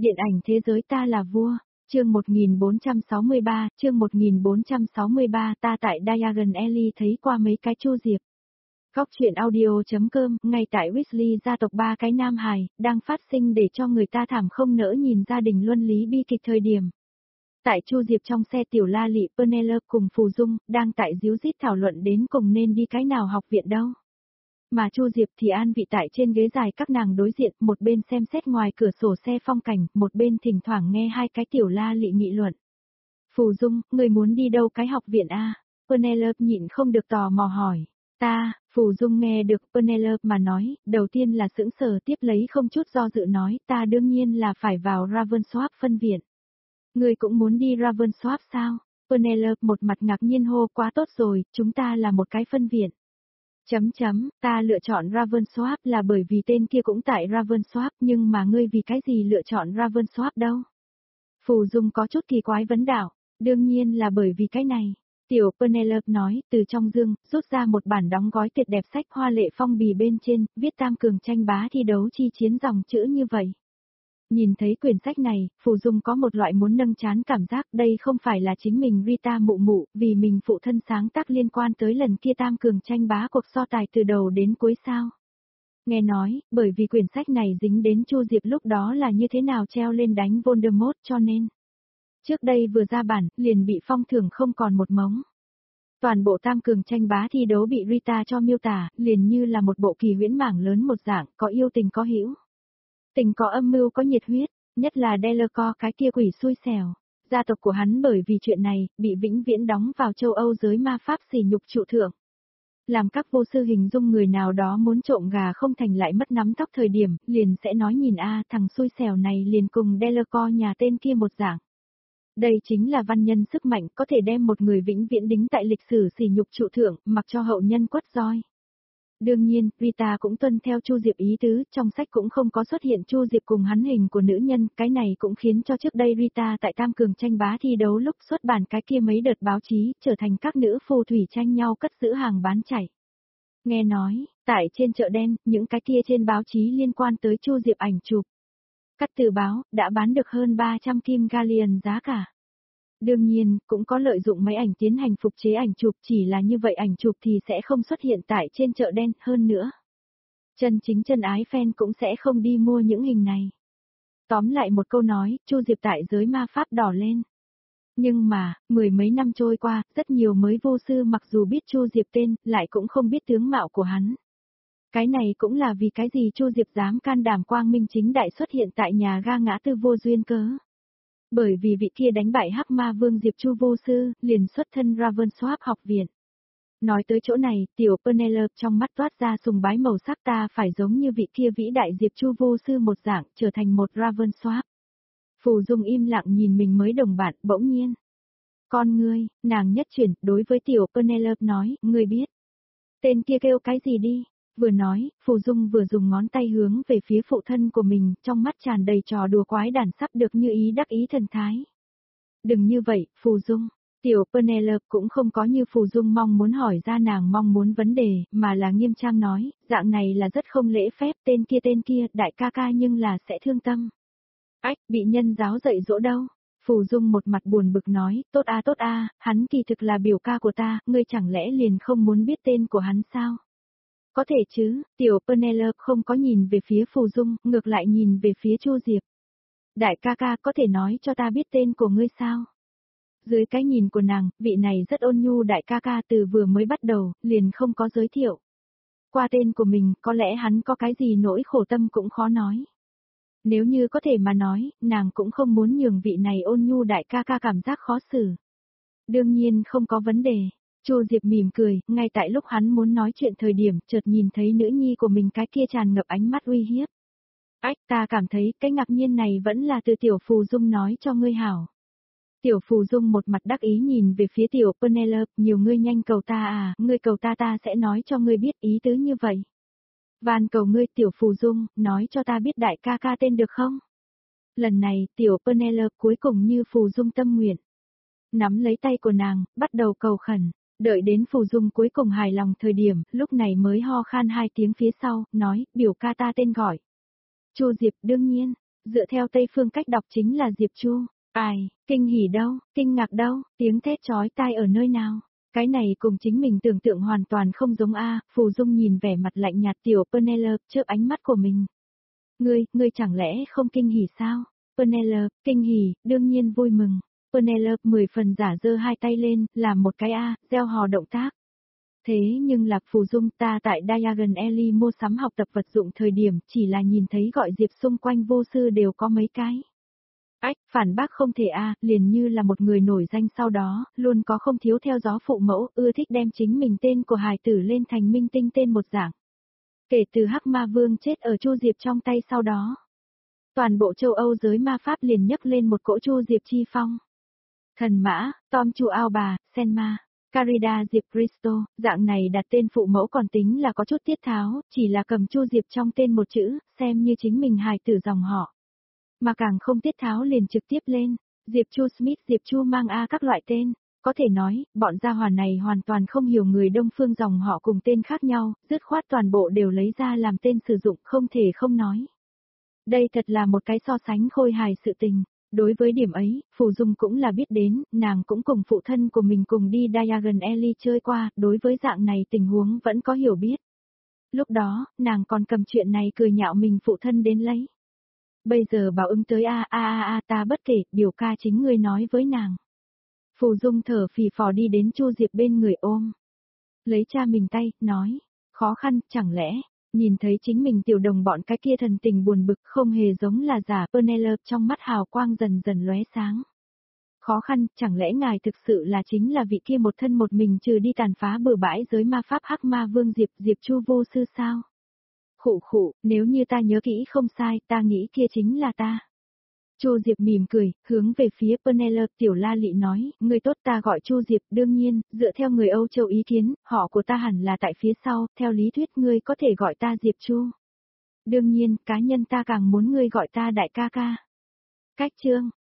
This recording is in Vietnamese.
Điện ảnh thế giới ta là vua, chương 1463, ta tại Diagon Alley thấy qua mấy cái Chu Diệp. Góc truyện audio.com, ngay tại Weasley gia tộc ba cái nam hài, đang phát sinh để cho người ta thảm không nỡ nhìn gia đình luân lý bi kịch thời điểm. Tại Chu Diệp trong xe tiểu la lị Penelope cùng Phù Dung, đang tại díu dít thảo luận đến cùng nên đi cái nào học viện đâu. Mà Chu Diệp thì an vị tại trên ghế dài các nàng đối diện, một bên xem xét ngoài cửa sổ xe phong cảnh, một bên thỉnh thoảng nghe hai cái tiểu la lị nghị luận. Phù Dung, người muốn đi đâu cái học viện a? Penelope nhịn không được tò mò hỏi. Phù Dung nghe được Penelope mà nói, đầu tiên là sững sờ, tiếp lấy không chút do dự nói, ta đương nhiên là phải vào Ravensworth phân viện. Người cũng muốn đi Ravensworth sao? Penelope một mặt ngạc nhiên hô, quá tốt rồi, chúng ta là một cái phân viện. Ta lựa chọn Ravensworth là bởi vì tên kia cũng tại Ravensworth, nhưng mà ngươi vì cái gì lựa chọn Ravensworth đâu? Phù Dung có chút kỳ quái vấn đạo, đương nhiên là bởi vì cái này. Tiểu Penelope nói, từ trong dương, rút ra một bản đóng gói tuyệt đẹp sách hoa lệ phong bì bên trên, viết tam cường tranh bá thi đấu chi chiến dòng chữ như vậy. Nhìn thấy quyển sách này, Phù Dung có một loại muốn nâng trán cảm giác đây không phải là chính mình Rita mụ mụ, vì mình phụ thân sáng tác liên quan tới lần kia tam cường tranh bá cuộc so tài từ đầu đến cuối sao. Nghe nói, bởi vì quyển sách này dính đến Chu Diệp lúc đó là như thế nào treo lên đánh Voldemort cho nên. Trước đây vừa ra bản, liền bị phong thưởng không còn một mống. Toàn bộ tam cường tranh bá thi đấu bị Rita cho miêu tả, liền như là một bộ kỳ huyễn mảng lớn một dạng, có yêu tình có hữu. Tình có âm mưu có nhiệt huyết, nhất là Delacour cái kia quỷ xui xẻo. Gia tộc của hắn bởi vì chuyện này, bị vĩnh viễn đóng vào châu Âu giới ma pháp sỉ nhục trụ thượng. Làm các vô sư hình dung người nào đó muốn trộm gà không thành lại mất nắm tóc thời điểm, liền sẽ nói nhìn thằng xui xẻo này liền cùng Delacour nhà tên kia một dạng. Đây chính là văn nhân sức mạnh có thể đem một người vĩnh viễn đính tại lịch sử sỉ nhục trụ thượng, mặc cho hậu nhân quất roi. Đương nhiên, Rita cũng tuân theo Chu Diệp ý tứ, trong sách cũng không có xuất hiện Chu Diệp cùng hắn hình của nữ nhân, cái này cũng khiến cho trước đây Rita tại tam cường tranh bá thi đấu lúc xuất bản cái kia mấy đợt báo chí, trở thành các nữ phù thủy tranh nhau cất giữ hàng bán chạy. Nghe nói, tại trên chợ đen, những cái kia trên báo chí liên quan tới Chu Diệp ảnh chụp. Cắt từ báo, đã bán được hơn 300 kim galleon giá cả. Đương nhiên, cũng có lợi dụng máy ảnh tiến hành phục chế ảnh chụp, chỉ là như vậy ảnh chụp thì sẽ không xuất hiện tại trên chợ đen, hơn nữa. Chân chính chân ái fan cũng sẽ không đi mua những hình này. Tóm lại một câu nói, Chu Diệp tại giới ma pháp đỏ lên. Nhưng mà, mười mấy năm trôi qua, rất nhiều mới vô sư mặc dù biết Chu Diệp tên, lại cũng không biết tướng mạo của hắn. Cái này cũng là vì cái gì Chu Diệp dám can đảm quang minh chính đại xuất hiện tại nhà ga ngã tư vô duyên cớ. Bởi vì vị kia đánh bại Hắc Ma Vương Diệp Chu vô sư, liền xuất thân Ravensworth học viện. Nói tới chỗ này, tiểu Penelope trong mắt toát ra sùng bái màu sắc, ta phải giống như vị kia vĩ đại Diệp Chu vô sư một dạng, trở thành một Ravensworth. Phù Dung im lặng nhìn mình mới đồng bạn, bỗng nhiên. Con ngươi, nàng nhất chuyển, đối với tiểu Penelope nói, ngươi biết. Tên kia kêu cái gì đi? Vừa nói, Phù Dung vừa dùng ngón tay hướng về phía phụ thân của mình, trong mắt tràn đầy trò đùa quái đản sắp được như ý đắc ý thần thái. Đừng như vậy, Phù Dung. Tiểu Penelope cũng không có như Phù Dung mong muốn hỏi ra nàng mong muốn vấn đề, mà là nghiêm trang nói, dạng này là rất không lễ phép, tên kia, đại ca ca nhưng là sẽ thương tâm. Ách, bị nhân giáo dạy dỗ đâu? Phù Dung một mặt buồn bực nói, tốt a, hắn kỳ thực là biểu ca của ta, ngươi chẳng lẽ liền không muốn biết tên của hắn sao? Có thể chứ, tiểu Penelope không có nhìn về phía Phù Dung, ngược lại nhìn về phía Chu Diệp. Đại ca ca có thể nói cho ta biết tên của ngươi sao? Dưới cái nhìn của nàng, vị này rất ôn nhu đại ca ca từ vừa mới bắt đầu, liền không có giới thiệu. Qua tên của mình, có lẽ hắn có cái gì nỗi khổ tâm cũng khó nói. Nếu như có thể mà nói, nàng cũng không muốn nhường vị này ôn nhu đại ca ca cảm giác khó xử. Đương nhiên không có vấn đề. Chu Diệp mỉm cười, ngay tại lúc hắn muốn nói chuyện thời điểm, chợt nhìn thấy nữ nhi của mình cái kia tràn ngập ánh mắt uy hiếp. Ách, ta cảm thấy cái ngạc nhiên này vẫn là từ tiểu Phù Dung nói cho ngươi hảo. Tiểu Phù Dung một mặt đắc ý nhìn về phía tiểu Penelope, nhiều ngươi nhanh cầu ta ngươi cầu ta sẽ nói cho ngươi biết ý tứ như vậy. Van cầu ngươi tiểu Phù Dung, nói cho ta biết đại ca ca tên được không? Lần này, tiểu Penelope cuối cùng như Phù Dung tâm nguyện. Nắm lấy tay của nàng, bắt đầu cầu khẩn. Đợi đến Phù Dung cuối cùng hài lòng thời điểm, lúc này mới ho khan hai tiếng phía sau, nói, biểu ca ta tên gọi. Chu Diệp đương nhiên, dựa theo Tây phương cách đọc chính là Diệp Chu. Ai, kinh hỉ đâu, kinh ngạc đâu, tiếng thét chói tai ở nơi nào? Cái này cùng chính mình tưởng tượng hoàn toàn không giống a. Phù Dung nhìn vẻ mặt lạnh nhạt tiểu Penelope chớp ánh mắt của mình. Ngươi chẳng lẽ không kinh hỉ sao? Penelope, kinh hỉ, đương nhiên vui mừng. Penelope 10 phần giả giơ hai tay lên, làm một cái gieo hò động tác. Thế nhưng Lạc Phù Dung ta tại Diagon Alley mua sắm học tập vật dụng thời điểm chỉ là nhìn thấy gọi Diệp xung quanh vô sư đều có mấy cái. Ách, phản bác không thể liền như là một người nổi danh sau đó, luôn có không thiếu theo gió phụ mẫu, ưa thích đem chính mình tên của hài tử lên thành minh tinh tên một dạng. Kể từ Hắc Ma Vương chết ở Chu Diệp trong tay sau đó. Toàn bộ châu Âu giới ma pháp liền nhấc lên một cỗ Chu Diệp chi phong. Thần Mã, Tom Chu Ao Bà, Senma, Carida Diệp Cristo, dạng này đặt tên phụ mẫu còn tính là có chút tiết tháo, chỉ là cầm Chu Diệp trong tên một chữ, xem như chính mình hài tử dòng họ. Mà càng không tiết tháo liền trực tiếp lên, Diệp Chu Smith Diệp Chu mang các loại tên. Có thể nói, bọn gia hỏa này hoàn toàn không hiểu người Đông phương dòng họ cùng tên khác nhau, dứt khoát toàn bộ đều lấy ra làm tên sử dụng không thể không nói. Đây thật là một cái so sánh khôi hài sự tình. Đối với điểm ấy, Phù Dung cũng là biết đến, nàng cũng cùng phụ thân của mình cùng đi Diagon Alley chơi qua, đối với dạng này tình huống vẫn có hiểu biết. Lúc đó, nàng còn cầm chuyện này cười nhạo mình phụ thân đến lấy. Bây giờ bảo ứng tới ta bất kể, biểu ca chính ngươi nói với nàng. Phù Dung thở phì phò đi đến Chu Diệp bên người ôm. Lấy cha mình tay, nói, khó khăn, chẳng lẽ, nhìn thấy chính mình tiểu đồng bọn cái kia thần tình buồn bực không hề giống là giả. Penelope trong mắt hào quang dần dần lóe sáng. Khó khăn, chẳng lẽ ngài thực sự là chính là vị kia một thân một mình trừ đi tàn phá bừa bãi giới ma pháp Hắc Ma Vương Diệp Chu vô sư sao? Khụ, nếu như ta nhớ kỹ không sai, ta nghĩ kia chính là ta. Chu Diệp mỉm cười, hướng về phía Penelope tiểu la lị nói, người tốt ta gọi Chu Diệp, đương nhiên, dựa theo người Âu Châu ý kiến, họ của ta hẳn là tại phía sau, theo lý thuyết ngươi có thể gọi ta Diệp Chu. Đương nhiên, cá nhân ta càng muốn ngươi gọi ta đại ca ca. Cách chương